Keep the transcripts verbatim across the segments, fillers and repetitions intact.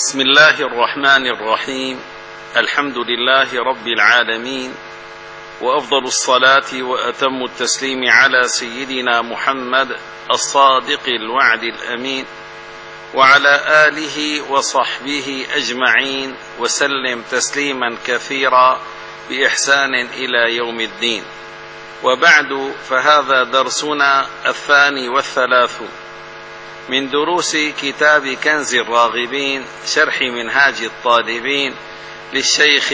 بسم الله الرحمن الرحيم. الحمد لله رب العالمين، وأفضل الصلاة وأتم التسليم على سيدنا محمد الصادق الوعد الأمين، وعلى آله وصحبه أجمعين، وسلم تسليما كثيرا بإحسان إلى يوم الدين. وبعد، فهذا درسنا الثاني والثلاثون من دروس كتاب كنز الراغبين شرح منهاج الطالبين للشيخ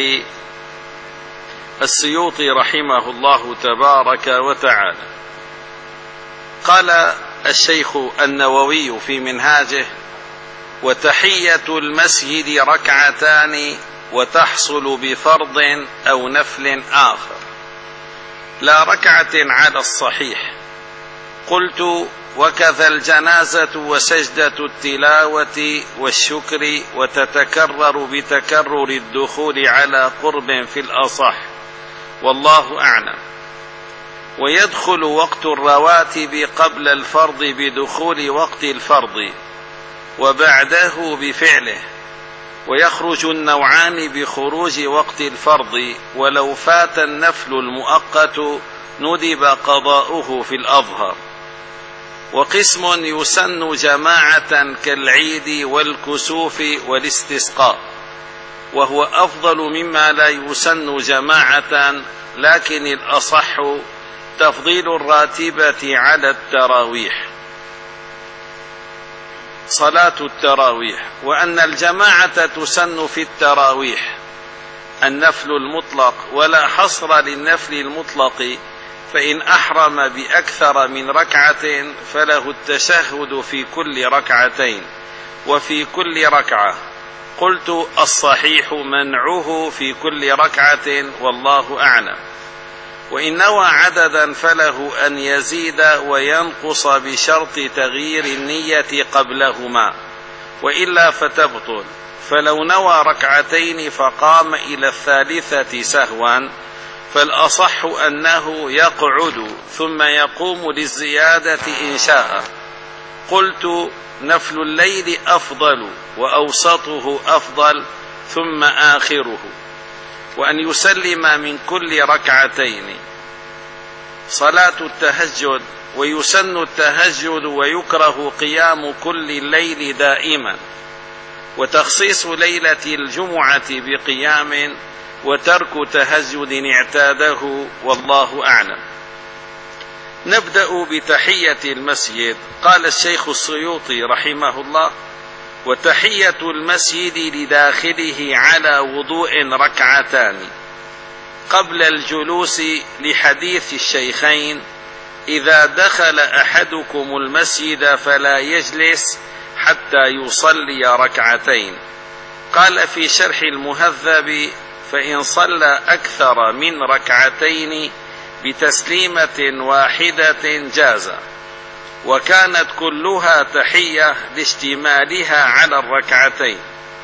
السيوطي رحمه الله تبارك وتعالى. قال الشيخ النووي في منهاجه: وتحية المسجد ركعتان وتحصل بفرض أو نفل آخر، لا ركعة على الصحيح. قلت: وكذا الجنازة وسجدة التلاوة والشكر، وتتكرر بتكرر الدخول على قرب في الأصح، والله أعلم. ويدخل وقت الرواتب قبل الفرض بدخول وقت الفرض وبعده بفعله، ويخرج النوعان بخروج وقت الفرض، ولو فات النفل المؤقت ندب قضاؤه في الأظهر. وقسم يسن جماعة كالعيد والكسوف والاستسقاء، وهو أفضل مما لا يسن جماعة، لكن الأصح تفضيل الراتبة على التراويح، صلاة التراويح، وأن الجماعة تسن في التراويح النفل المطلق، ولا حصر للنفل المطلق، فإن أحرم بأكثر من ركعة فله التشهد في كل ركعتين وفي كل ركعة. قلت: الصحيح منعه في كل ركعة، والله أعلم. وإن نوى عددا فله أن يزيد وينقص بشرط تغيير النية قبلهما، وإلا فتبطل. فلو نوى ركعتين فقام إلى الثالثة سهوا، فالأصح أنه يقعد ثم يقوم للزيادة إن شاء. قلت: نفل الليل أفضل، وأوسطه أفضل، ثم آخره، وأن يسلم من كل ركعتين. صلاة التهجد، ويسن التهجد ويكره قيام كل الليل دائما، وتخصيص ليلة الجمعة بقيام، وترك تهجد اعتاده، والله أعلم. نبدأ بتحية المسجد. قال الشيخ السيوطي رحمه الله: وتحية المسجد لداخله على وضوء ركعتان قبل الجلوس، لحديث الشيخين: إذا دخل أحدكم المسجد فلا يجلس حتى يصلي ركعتين. قال في شرح المهذب: فإن صلى أكثر من ركعتين بتسليمة واحدة جاز، وكانت كلها تحية لاشتمالها على الركعتين،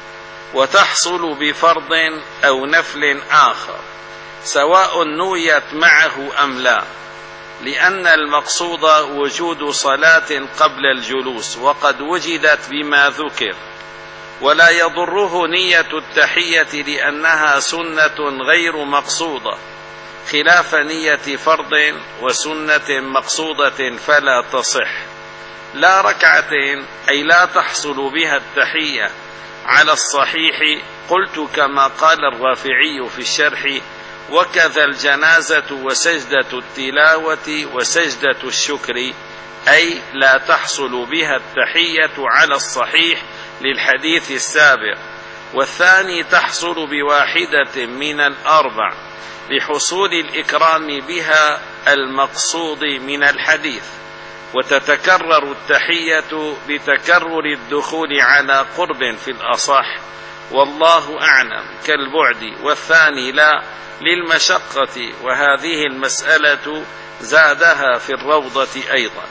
وتحصل بفرض أو نفل آخر، سواء نويت معه أم لا، لأن المقصود وجود صلاة قبل الجلوس، وقد وجدت بما ذكر. ولا يضره نية التحية لأنها سنة غير مقصودة، خلاف نية فرض وسنة مقصودة فلا تصح. لا ركعتين، أي لا تحصل بها التحية على الصحيح. قلت كما قال الرافعي في الشرح: وكذا الجنازة وسجدة التلاوة وسجدة الشكر، أي لا تحصل بها التحية على الصحيح للحديث السابق. والثاني تحصل بواحدة من الأربع لحصول الإكرام بها المقصود من الحديث، وتتكرر التحية بتكرر الدخول على قرب في الأصح، والله أعلم، كالبعد، والثاني لا للمشقة، وهذه المسألة زادها في الروضة أيضا.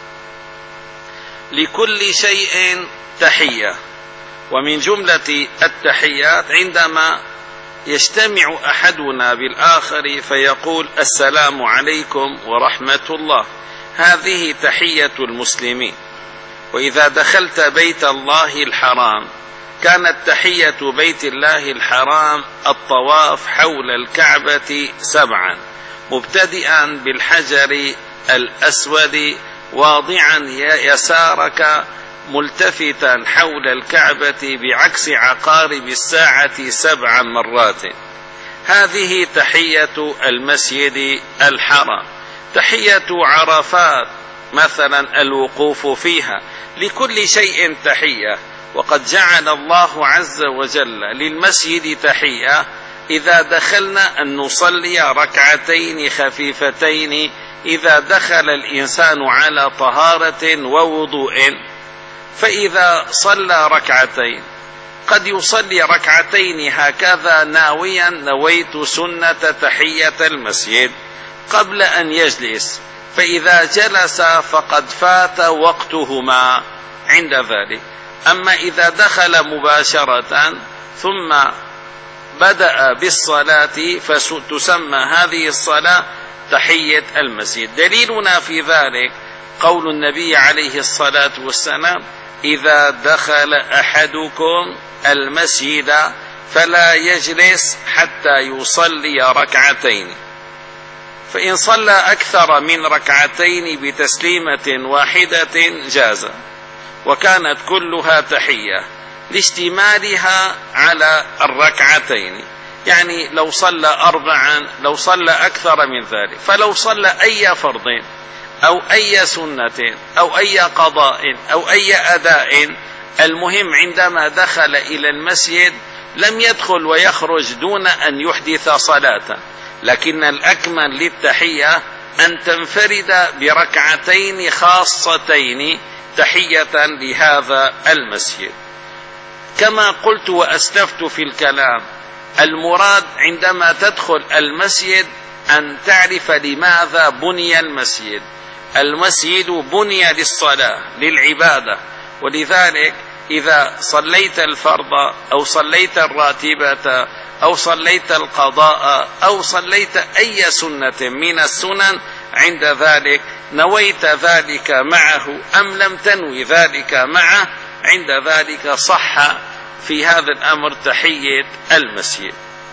لكل شيء تحية، ومن جملة التحيات عندما يجتمع أحدنا بالآخر فيقول: السلام عليكم ورحمة الله، هذه تحية المسلمين. وإذا دخلت بيت الله الحرام كانت تحية بيت الله الحرام الطواف حول الكعبة سبعا، مبتدئا بالحجر الأسود واضعا يسارك ملتفتا حول الكعبة بعكس عقارب الساعة سبع مرات. هذه تحية المسجد الحرام. تحية عرفات مثلا الوقوف فيها، لكل شيء تحية، وقد جعل الله عز وجل للمسجد تحية إذا دخلنا أن نصلي ركعتين خفيفتين إذا دخل الإنسان على طهارة ووضوء. فإذا صلى ركعتين قد يصلي ركعتين هكذا ناويا نويت سنة تحية المسجد قبل أن يجلس، فإذا جلس فقد فات وقتهما عند ذلك. أما إذا دخل مباشرة ثم بدأ بالصلاة فتسمى هذه الصلاة تحية المسجد. دليلنا في ذلك قول النبي عليه الصلاة والسلام: إذا دخل أحدكم المسجد فلا يجلس حتى يصلي ركعتين، فإن صلى أكثر من ركعتين بتسليمة واحدة جاز، وكانت كلها تحية لاشتمالها على الركعتين. يعني لو صلى أربعا، لو صلى أكثر من ذلك، فلو صلى أي فرض أو أي سنة أو أي قضاء أو أي أداء، المهم عندما دخل إلى المسجد لم يدخل ويخرج دون أن يحدث صلاة، لكن الأكمل للتحية أن تنفرد بركعتين خاصتين تحية لهذا المسجد. كما قلت وأسلفت في الكلام، المراد عندما تدخل المسجد أن تعرف لماذا بني المسجد. المسجد بني للصلاة للعبادة، ولذلك إذا صليت الفرض أو صليت الراتبة أو صليت القضاء أو صليت أي سنة من السنن، عند ذلك نويت ذلك معه أم لم تنوي ذلك معه، عند ذلك صح في هذا الأمر تحية المسجد.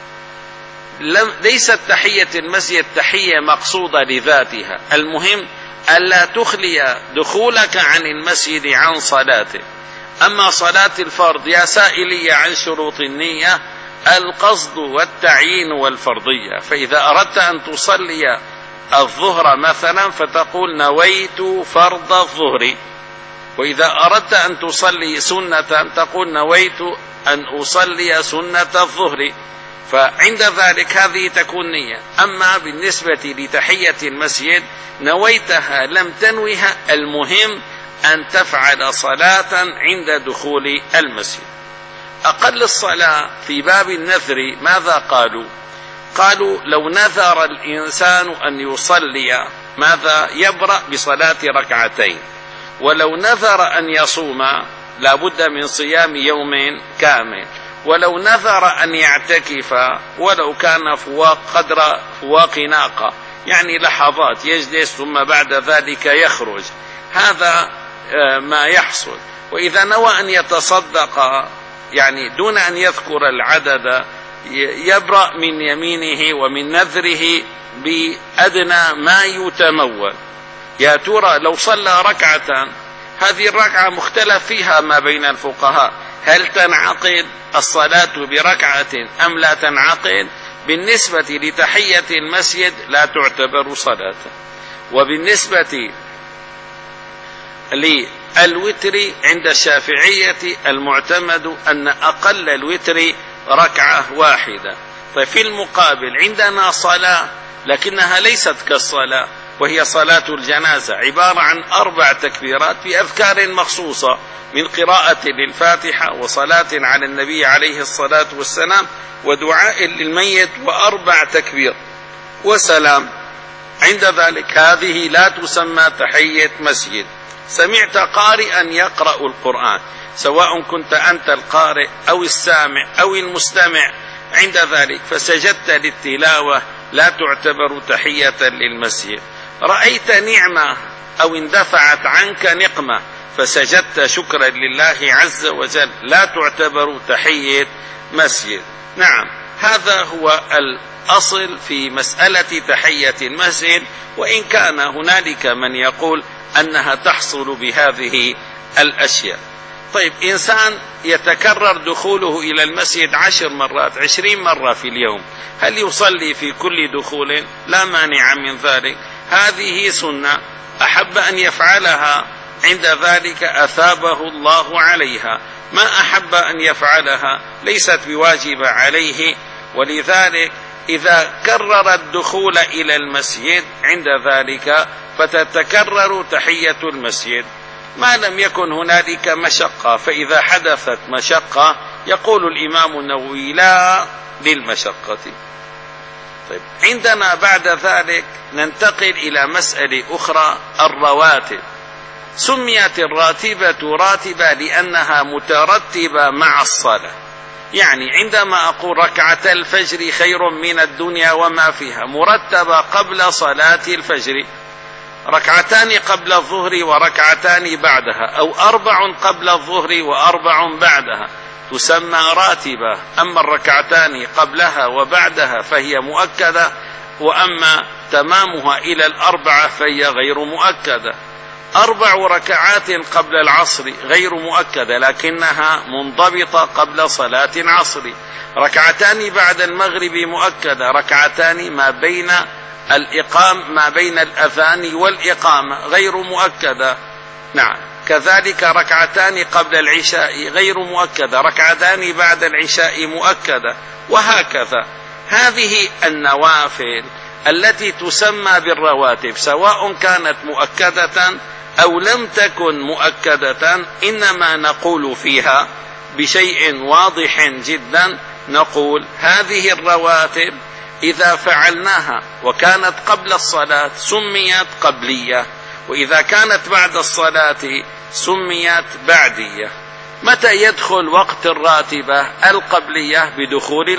ليست تحية المسجد تحية مقصودة لذاتها، المهم ألا تخلي دخولك عن المسجد عن صلاته. أما صلاة الفرض يا سائلي عن شروط النية، القصد والتعيين والفرضية. فإذا أردت أن تصلي الظهر مثلا فتقول نويت فرض الظهر، وإذا أردت أن تصلي سنة تقول نويت أن أصلي سنة الظهر، فعند ذلك هذه تكون نية. أما بالنسبة لتحية المسجد نويتها لم تنويها، المهم أن تفعل صلاة عند دخول المسجد. أقل الصلاة في باب النذر ماذا قالوا؟ قالوا لو نذر الإنسان أن يصلي ماذا يبرأ بصلاة ركعتين، ولو نذر أن يصوم لا بد من صيام يوم كامل، ولو نذر أن يعتكف ولو كان فواق قدر فواق ناقة، يعني لحظات يجلس ثم بعد ذلك يخرج، هذا ما يحصل. وإذا نوى أن يتصدق يعني دون أن يذكر العدد يبرأ من يمينه ومن نذره بأدنى ما يتمول. يا ترى لو صلى ركعة، هذه الركعة مختلف فيها ما بين الفقهاء، هل تنعقد الصلاة بركعة أم لا تنعقد؟ بالنسبة لتحية المسجد لا تعتبر صلاة. وبالنسبة للوتر عند الشافعية المعتمد أن أقل الوتر ركعة واحدة. ففي المقابل عندنا صلاة لكنها ليست كالصلاة، وهي صلاة الجنازة، عبارة عن أربع تكبيرات بأذكار مخصوصة من قراءة للفاتحة وصلاة على النبي عليه الصلاة والسلام ودعاء للميت وأربع تكبير وسلام. عند ذلك هذه لا تسمى تحية مسجد. سمعت قارئا يقرأ القرآن، سواء كنت أنت القارئ أو السامع أو المستمع، عند ذلك فسجدت للتلاوة لا تعتبر تحية للمسجد. رأيت نعمة أو اندفعت عنك نقمة فسجدت شكرا لله عز وجل، لا تعتبر تحية مسجد. نعم، هذا هو الأصل في مسألة تحية المسجد، وإن كان هنالك من يقول أنها تحصل بهذه الأشياء. طيب، إنسان يتكرر دخوله إلى المسجد عشر مرات عشرين مرة في اليوم، هل يصلي في كل دخول؟ لا مانع من ذلك، هذه سنة أحب أن يفعلها عند ذلك أثابه الله عليها، ما أحب أن يفعلها ليست بواجبة عليه. ولذلك إذا كرر الدخول إلى المسجد عند ذلك فتتكرر تحية المسجد، ما لم يكن هنالك مشقة. فإذا حدثت مشقة يقول الإمام النووي لا للمشقة. طيب، عندنا بعد ذلك ننتقل إلى مسألة أخرى، الرواتب. سميت الراتبة راتبة لأنها مترتبة مع الصلاة. يعني عندما أقول ركعة الفجر خير من الدنيا وما فيها، مرتبة قبل صلاة الفجر، ركعتان قبل الظهر وركعتان بعدها، أو أربع قبل الظهر وأربع بعدها، تسمى راتبة. أما الركعتان قبلها وبعدها فهي مؤكدة، وأما تمامها إلى الأربعة فهي غير مؤكدة. أربع ركعات قبل العصر غير مؤكدة لكنها منضبطة قبل صلاة العصر. ركعتان بعد المغرب مؤكدة، ركعتان ما بين الإقام ما بين الأذان والإقامة غير مؤكدة. نعم، كذلك ركعتان قبل العشاء غير مؤكدة، ركعتان بعد العشاء مؤكدة، وهكذا. هذه النوافل التي تسمى بالرواتب سواء كانت مؤكدة أو لم تكن مؤكدة، إنما نقول فيها بشيء واضح جدا، نقول هذه الرواتب إذا فعلناها وكانت قبل الصلاة سميت قبلية، وإذا كانت بعد الصلاة سميت بعدية. متى يدخل وقت الراتبة القبلية؟ بدخول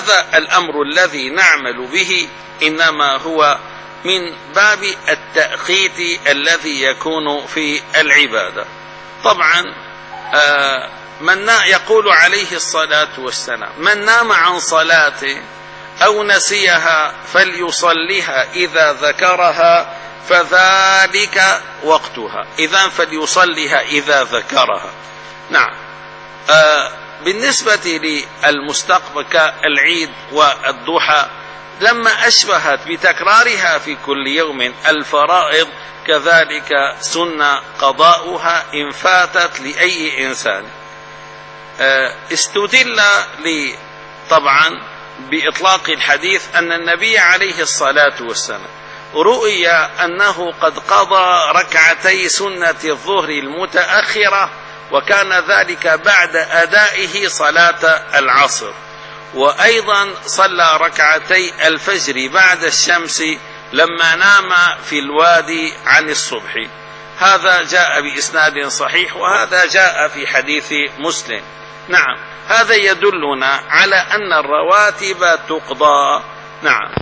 هذا الأمر الذي نعمل به إنما هو من باب التأقيت الذي يكون في العبادة. طبعا من يقول عليه الصلاة والسلام: من نام عن صلاته أو نسيها فليصليها إذا ذكرها فذلك وقتها. إذن فليصليها إذا ذكرها. نعم. آه بالنسبة للمستقبل كالعيد والضحى، لما أشبهت بتكرارها في كل يوم الفرائض، كذلك سنة قضاؤها إن فاتت لأي إنسان. آه استدل لي طبعا بإطلاق الحديث أن النبي عليه الصلاة والسلام رؤي أنه قد قضى ركعتي سنة الظهر المتأخرة، وكان ذلك بعد أدائه صلاة العصر، وأيضا صلى ركعتي الفجر بعد الشمس لما نام في الوادي عن الصبح. هذا جاء بإسناد صحيح، وهذا جاء في حديث مسلم. نعم، هذا يدلنا على أن الرواتب تقضى. نعم.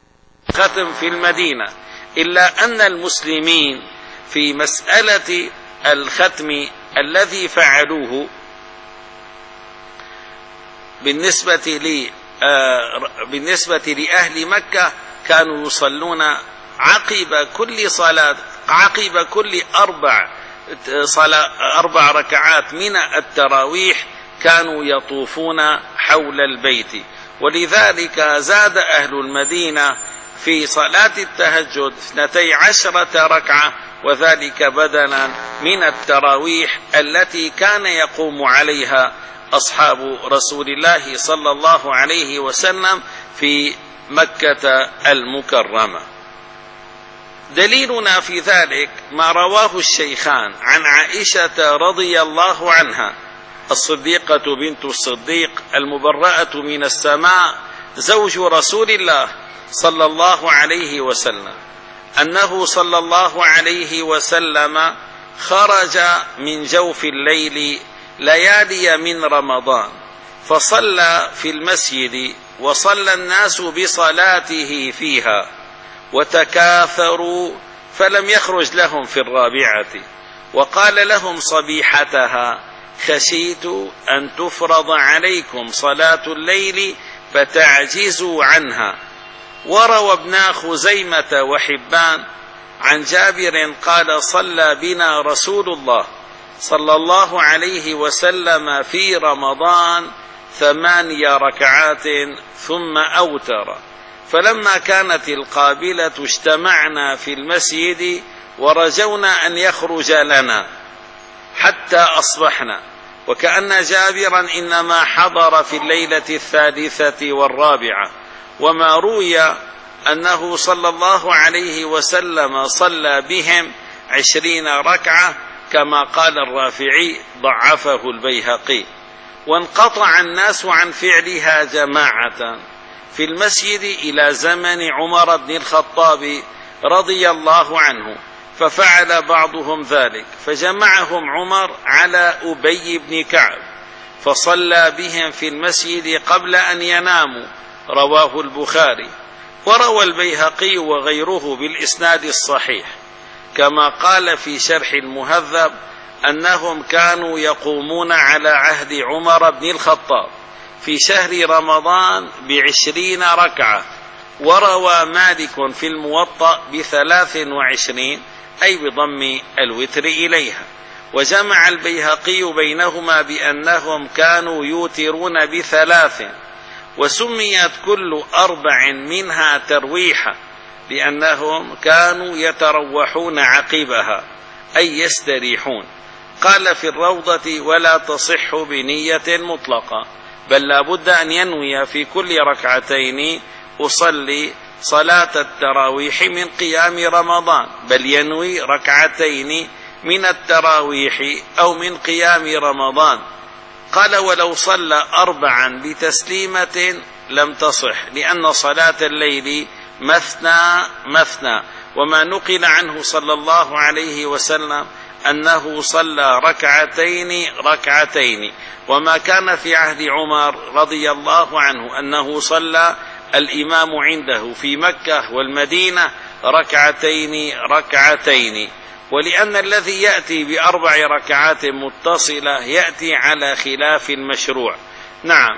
ختم في المدينة، إلا أن المسلمين في مسألة الختم الذي فعلوه بالنسبة لي بالنسبة لأهل مكة كانوا يصلون عقب كل صلاة عقب كل أربع صلاة أربع ركعات من التراويح كانوا يطوفون حول البيت. ولذلك زاد أهل المدينة في صلاة التهجد اثنتي عشرة ركعة، وذلك بدلا من التراويح التي كان يقوم عليها أصحاب رسول الله صلى الله عليه وسلم في مكة المكرمة. دليلنا في ذلك ما رواه الشيخان عن عائشة رضي الله عنها الصديقة بنت الصديق المبرأة من السماء زوج رسول الله صلى الله عليه وسلم أنه صلى الله عليه وسلم خرج من جوف الليل ليالي من رمضان فصلى في المسجد، وصلى الناس بصلاته فيها وتكاثروا فلم يخرج لهم في الرابعة، وقال لهم صبيحتها: خشيت أن تفرض عليكم صلاة الليل فتعجزوا عنها. وروى ابن خزيمة وحبان عن جابر قال: صلى بنا رسول الله صلى الله عليه وسلم في رمضان ثماني ركعات ثم أوتر، فلما كانت القابلة اجتمعنا في المسجد ورجونا أن يخرج لنا حتى أصبحنا، وكأن جابرا إنما حضر في الليلة الثالثة والرابعة. وما روي أنه صلى الله عليه وسلم صلى بهم عشرين ركعة كما قال الرافعي، ضعفه البيهقي. وانقطع الناس عن فعلها جماعة في المسجد إلى زمن عمر بن الخطاب رضي الله عنه، ففعل بعضهم ذلك، فجمعهم عمر على أبي بن كعب فصلى بهم في المسجد قبل أن يناموا، رواه البخاري. وروى البيهقي وغيره بالإسناد الصحيح كما قال في شرح المهذب أنهم كانوا يقومون على عهد عمر بن الخطاب في شهر رمضان بعشرين ركعة. وروى مالك في الموطأ بثلاث وعشرين، أي بضم الوتر إليها. وجمع البيهقي بينهما بأنهم كانوا يوترون بثلاث، وسميت كل أربع منها ترويحة لأنهم كانوا يتروحون عقبها أي يستريحون. قال في الروضة: ولا تصح بنية مطلقة، بل لا بد أن ينوي في كل ركعتين أصلي صلاة التراويح من قيام رمضان، بل ينوي ركعتين من التراويح أو من قيام رمضان. قال: ولو صلى أربعا بتسليمة لم تصح، لأن صلاة الليل مثنى مثنى. وما نقل عنه صلى الله عليه وسلم أنه صلى ركعتين ركعتين، وما كان في عهد عمر رضي الله عنه أنه صلى الإمام عنده في مكة والمدينة ركعتين ركعتين. ولأن الذي يأتي بأربع ركعات متصلة يأتي على خلاف المشروع. نعم،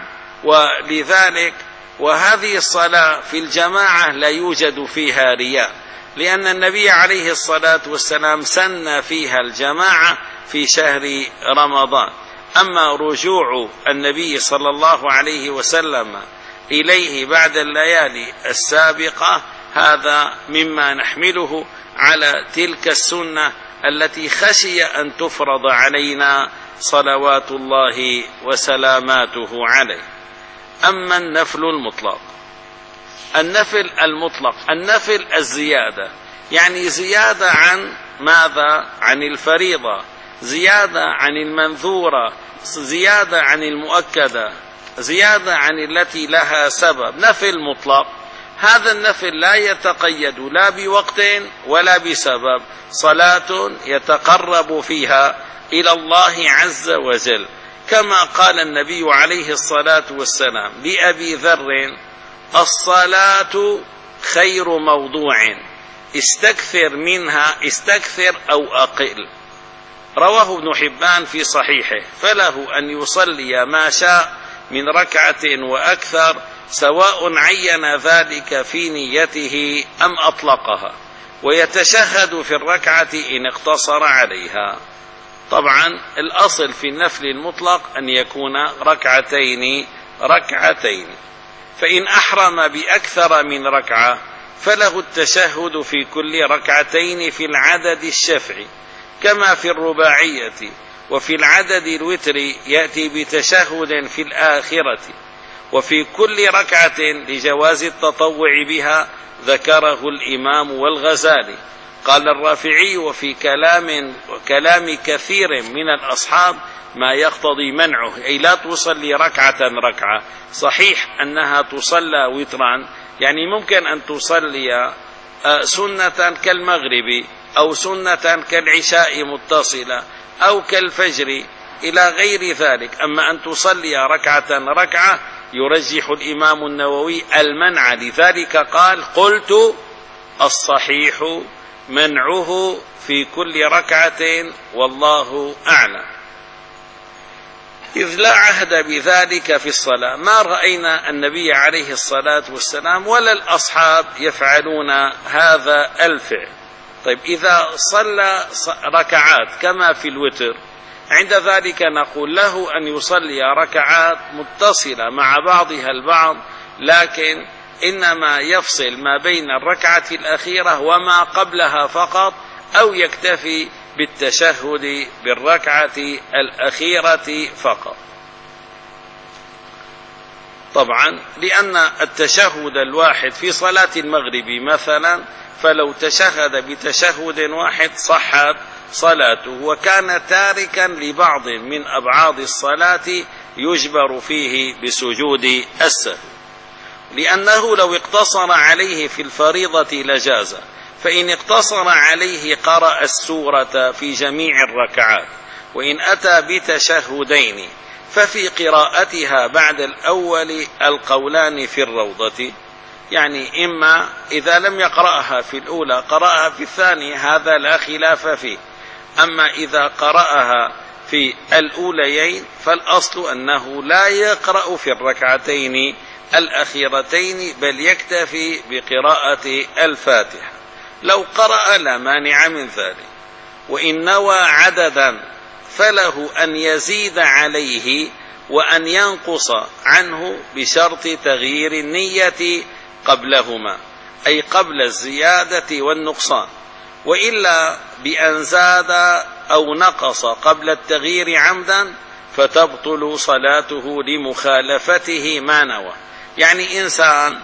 ولذلك وهذه الصلاة في الجماعة لا يوجد فيها رياء، لأن النبي عليه الصلاة والسلام سن فيها الجماعة في شهر رمضان. أما رجوع النبي صلى الله عليه وسلم إليه بعد الليالي السابقة هذا مما نحمله على تلك السنة التي خشي أن تفرض علينا صلوات الله وسلاماته عليه. أما النفل المطلق، النفل المطلق النفل الزيادة، يعني زيادة عن ماذا؟ عن الفريضة، زيادة عن المنذورة، زيادة عن المؤكدة، زيادة عن التي لها سبب. نفل مطلق، هذا النفل لا يتقيد لا بوقت ولا بسبب، صلاة يتقرب فيها إلى الله عز وجل، كما قال النبي عليه الصلاة والسلام لأبي ذر: الصلاة خير موضوع، استكثر منها، استكثر أو أقل. رواه ابن حبان في صحيحه، فله أن يصلي ما شاء من ركعة وأكثر سواء عين ذلك في نيته أم أطلقها، ويتشهد في الركعة إن اقتصر عليها. طبعا الأصل في النفل المطلق أن يكون ركعتين ركعتين، فإن أحرم بأكثر من ركعة فله التشهد في كل ركعتين في العدد الشفعي كما في الرباعية، وفي العدد الوتر يأتي بتشهد في الآخرة، وفي كل ركعة لجواز التطوع بها ذكره الإمام والغزالي. قال الرافعي وفي كلام كلام كثير من الأصحاب ما يقتضي منعه، أي لا تصلي ركعة ركعة. صحيح أنها تصلى وترا، يعني ممكن أن تصلي سنة كالمغرب أو سنة كالعشاء متصلة أو كالفجر إلى غير ذلك. أما أن تصلي ركعة ركعة يرجح الإمام النووي المنع، لذلك قال قلت الصحيح منعه في كل ركعة والله أعلم، إذ لا عهد بذلك في الصلاة. ما رأينا النبي عليه الصلاة والسلام ولا الأصحاب يفعلون هذا الفعل. طيب إذا صلى ركعات كما في الوتر، عند ذلك نقول له أن يصلي ركعات متصلة مع بعضها البعض، لكن إنما يفصل ما بين الركعة الأخيرة وما قبلها فقط، أو يكتفي بالتشهد بالركعة الأخيرة فقط. طبعا لأن التشهد الواحد في صلاة المغرب مثلا، فلو تشهد بتشهد واحد صحت صلاته، وكان تاركا لبعض من أبعاد الصلاة يجبر فيه بسجود السهو، لأنه لو اقتصر عليه في الفريضة لجاز، فإن اقتصر عليه قرأ السورة في جميع الركعات. وإن أتى بتشهدين ففي قراءتها بعد الأول القولان في الروضة، يعني إما إذا لم يقرأها في الأولى قرأها في الثانية، هذا لا خلاف فيه. أما إذا قرأها في الأوليين فالأصل أنه لا يقرأ في الركعتين الأخيرتين، بل يكتفي بقراءة الفاتحة. لو قرأ لا مانع من ذلك. وإن نوى عددا فله أن يزيد عليه وأن ينقص عنه بشرط تغيير النية قبلهما، أي قبل الزيادة والنقصان، وإلا بأن زاد أو نقص قبل التغيير عمدا فتبطل صلاته لمخالفته ما نوى. يعني إنسان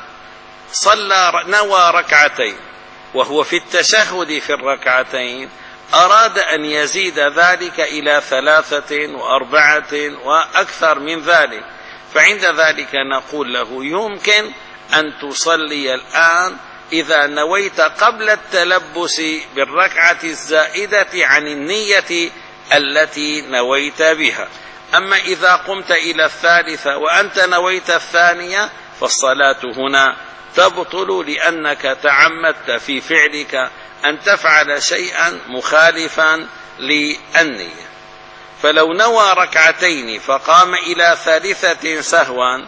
صلى نوى ركعتين وهو في التشهد في الركعتين أراد أن يزيد ذلك إلى ثلاثة وأربعة وأكثر من ذلك، فعند ذلك نقول له يمكن أن تصلي الآن إذا نويت قبل التلبس بالركعة الزائدة عن النية التي نويت بها. أما إذا قمت إلى الثالثة وأنت نويت الثانية فالصلاة هنا تبطل، لأنك تعمدت في فعلك أن تفعل شيئا مخالفا للنية. فلو نوى ركعتين فقام إلى ثالثة سهوا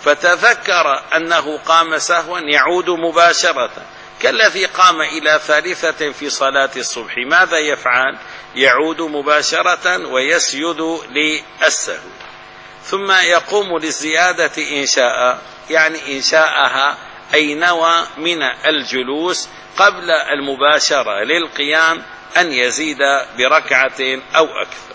فتذكر أنه قام سهوا يعود مباشرة، كالذي قام إلى ثالثة في صلاة الصبح، ماذا يفعل؟ يعود مباشرة ويسجد للسهو، ثم يقوم للزيادة إن شاء، يعني إن شاءها أي نوى من الجلوس قبل المباشرة للقيام أن يزيد بركعة أو أكثر،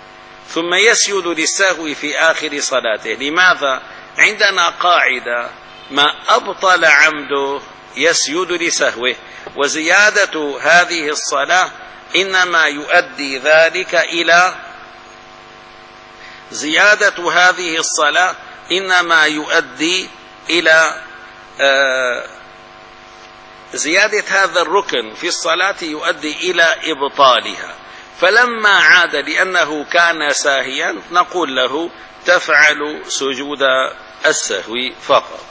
ثم يسجد للسهو في آخر صلاته. لماذا؟ عندنا قاعدة: ما أبطل عمده يسجد لسهوه، وزيادة هذه الصلاة إنما يؤدي ذلك إلى زيادة هذه الصلاة إنما يؤدي إلى آه زيادة هذا الركن في الصلاة يؤدي إلى إبطالها. فلما عاد لأنه كان ساهيا نقول له تفعل سجود السهو فقط.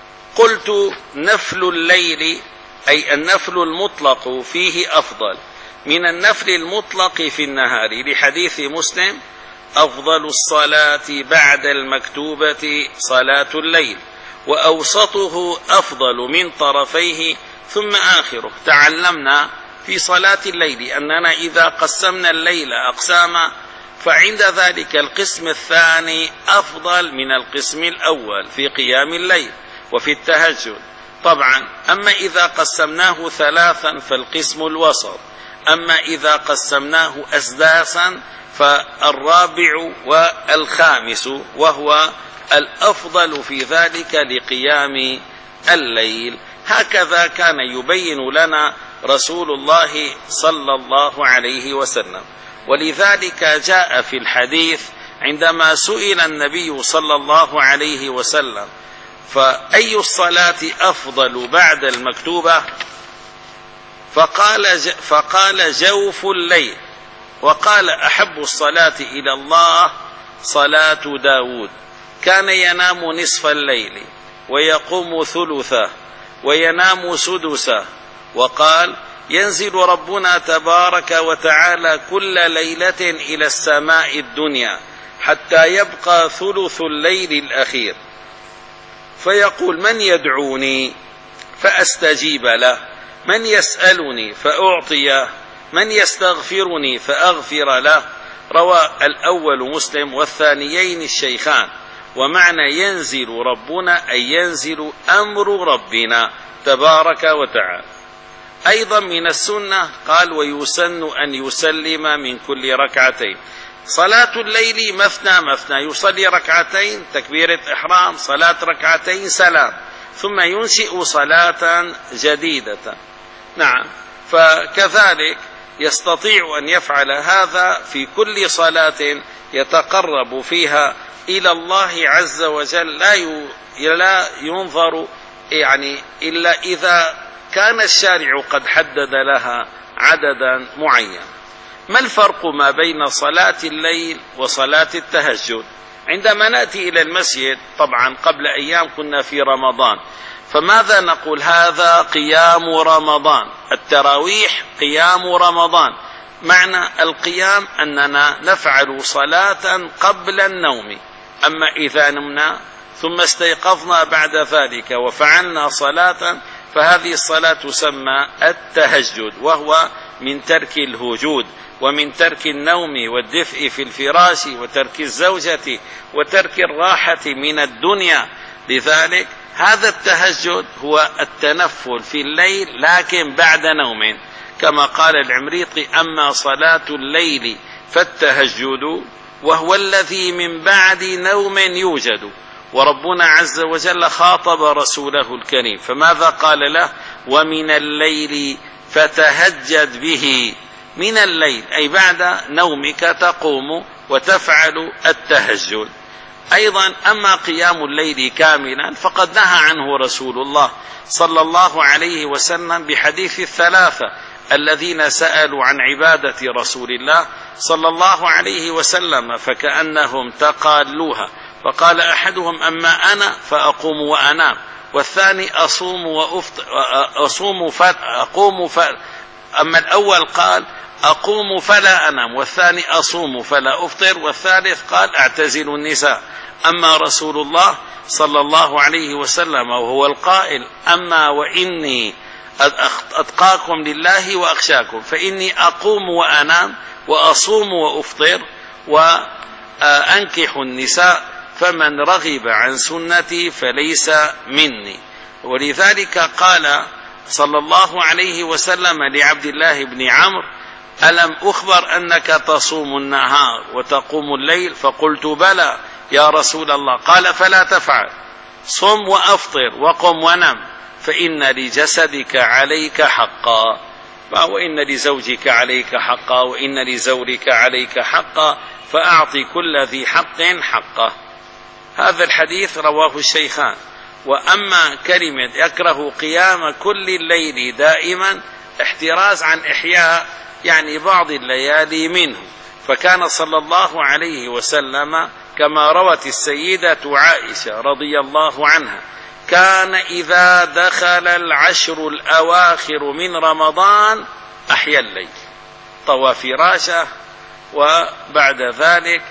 قلت: نفل الليل أي النفل المطلق فيه أفضل، من النفل المطلق في النهار لحديث مسلم: أفضل الصلاة بعد المكتوبة صلاة الليل، وأوسطه أفضل من طرفيه ثم آخره. تعلمنا في صلاة الليل أننا إذا قسمنا الليل أقساما فعند ذلك القسم الثاني أفضل من القسم الأول في قيام الليل وفي التهجد. طبعا أما إذا قسمناه ثلاثا فالقسم الوسط، أما إذا قسمناه أسداسا فالرابع والخامس، وهو الأفضل في ذلك لقيام الليل. هكذا كان يبين لنا رسول الله صلى الله عليه وسلم. ولذلك جاء في الحديث عندما سئل النبي صلى الله عليه وسلم: فأي الصلاة أفضل بعد المكتوبة؟ فقال فقال جوف الليل، وقال: أحب الصلاة إلى الله صلاة داود، كان ينام نصف الليل ويقوم ثلثه وينام سدسه. وقال: ينزل ربنا تبارك وتعالى كل ليلة إلى السماء الدنيا حتى يبقى ثلث الليل الأخير، فيقول: من يدعوني فأستجيب له، من يسألني فأعطيه، من يستغفرني فأغفر له. روى الأول مسلم والثانيين الشيخان. ومعنى ينزل ربنا أي ينزل أمر ربنا تبارك وتعالى. أيضا من السنة قال: ويسن أن يسلم من كل ركعتين. صلاة الليل مثنى مثنى، يصلي ركعتين تكبيرة إحرام، صلاة ركعتين سلام، ثم ينشئ صلاة جديدة. نعم، فكذلك يستطيع أن يفعل هذا في كل صلاة يتقرب فيها إلى الله عز وجل، لا ينظر يعني إلا إذا كان الشارع قد حدد لها عددا معين. ما الفرق ما بين صلاة الليل وصلاة التهجد؟ عندما نأتي إلى المسجد، طبعا قبل أيام كنا في رمضان، فماذا نقول؟ هذا قيام رمضان، التراويح قيام رمضان. معنى القيام أننا نفعل صلاة قبل النوم. أما إذا نمنا ثم استيقظنا بعد ذلك وفعلنا صلاة فهذه الصلاة تسمى التهجد، وهو من ترك الهجود ومن ترك النوم والدفء في الفراش وترك الزوجة وترك الراحة من الدنيا. لذلك هذا التهجد هو التنفل في الليل لكن بعد نوم، كما قال العمريطي: أما صلاة الليل فالتهجد وهو الذي من بعد نوم يوجد. وربنا عز وجل خاطب رسوله الكريم فماذا قال له؟ ومن الليل فتهجد به، من الليل أي بعد نومك تقوم وتفعل التهجد. أيضا أما قيام الليل كاملا فقد نهى عنه رسول الله صلى الله عليه وسلم بحديث الثلاثة الذين سألوا عن عبادة رسول الله صلى الله عليه وسلم فكأنهم تقالوها، فقال أحدهم: أما أنا فأقوم وأنام، والثاني أصوم وأفطر أصوم فأقوم ف... أما الأول قال: أقوم فلا أنام، والثاني أصوم فلا أفطر، والثالث قال: أعتزل النساء. أما رسول الله صلى الله عليه وسلم وهو القائل: أما وإني أتقاكم لله وأخشاكم، فإني أقوم وأنام وأصوم وأفطر وأنكح النساء، فمن رغب عن سنتي فليس مني. ولذلك قال صلى الله عليه وسلم لعبد الله بن عمرو: ألم أخبر أنك تصوم النهار وتقوم الليل؟ فقلت: بلى يا رسول الله. قال: فلا تفعل، صم وأفطر وقم ونم، فإن لجسدك عليك حقا، وإن لزوجك عليك حقا، وإن لزوجك عليك حقا، فأعط كل ذي حق حقه. هذا الحديث رواه الشيخان. وأما كلمة يكره قيام كل الليل دائما احتراز عن إحياء يعني بعض الليالي منه، فكان صلى الله عليه وسلم كما روت السيدة عائشة رضي الله عنها: كان إذا دخل العشر الأواخر من رمضان أحيا الليل. طوى فراشه، وبعد ذلك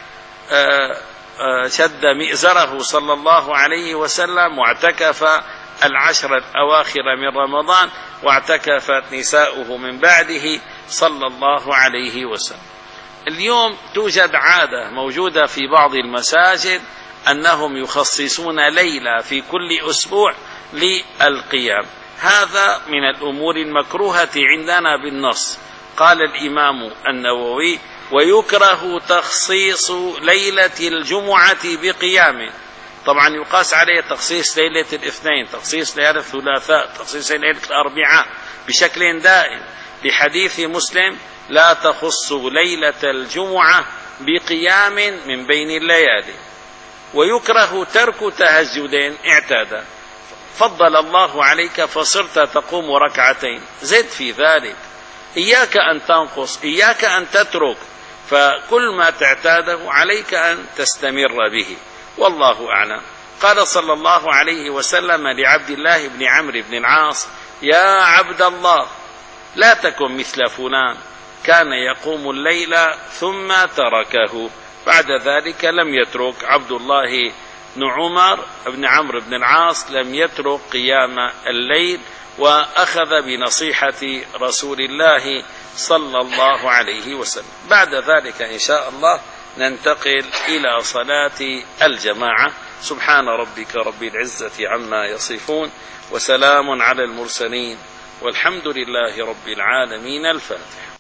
شد مئزره صلى الله عليه وسلم واعتكف العشر الأواخر من رمضان، واعتكفت نساؤه من بعده صلى الله عليه وسلم. اليوم توجد عادة موجودة في بعض المساجد أنهم يخصصون ليلة في كل أسبوع للقيام. هذا من الأمور المكروهة عندنا بالنص. قال الإمام النووي: ويكره تخصيص ليلة الجمعة بقيام. طبعا يقاس عليه تخصيص ليلة الاثنين، تخصيص ليلة الثلاثاء، تخصيص ليلة الأربعاء بشكل دائم، لحديث مسلم: لا تخص ليلة الجمعة بقيام من بين الليالي. ويكره ترك تهجد اعتاد، فضل الله عليك فصرت تقوم ركعتين، زد في ذلك، إياك أن تنقص، إياك أن تترك، فكل ما تعتاده عليك أن تستمر به، والله أعلم. قال صلى الله عليه وسلم لعبد الله بن عمرو بن العاص: يا عبد الله، لا تكن مثل فلان كان يقوم الليل ثم تركه. بعد ذلك لم يترك. عبد الله بن عمر بن عمرو بن العاص لم يترك قيام الليل، وأخذ بنصيحة رسول الله صلى الله عليه وسلم. بعد ذلك إن شاء الله ننتقل إلى صلاة الجماعة. سبحان ربك رب العزة عما يصفون، وسلام على المرسلين، والحمد لله رب العالمين. الفاتحة.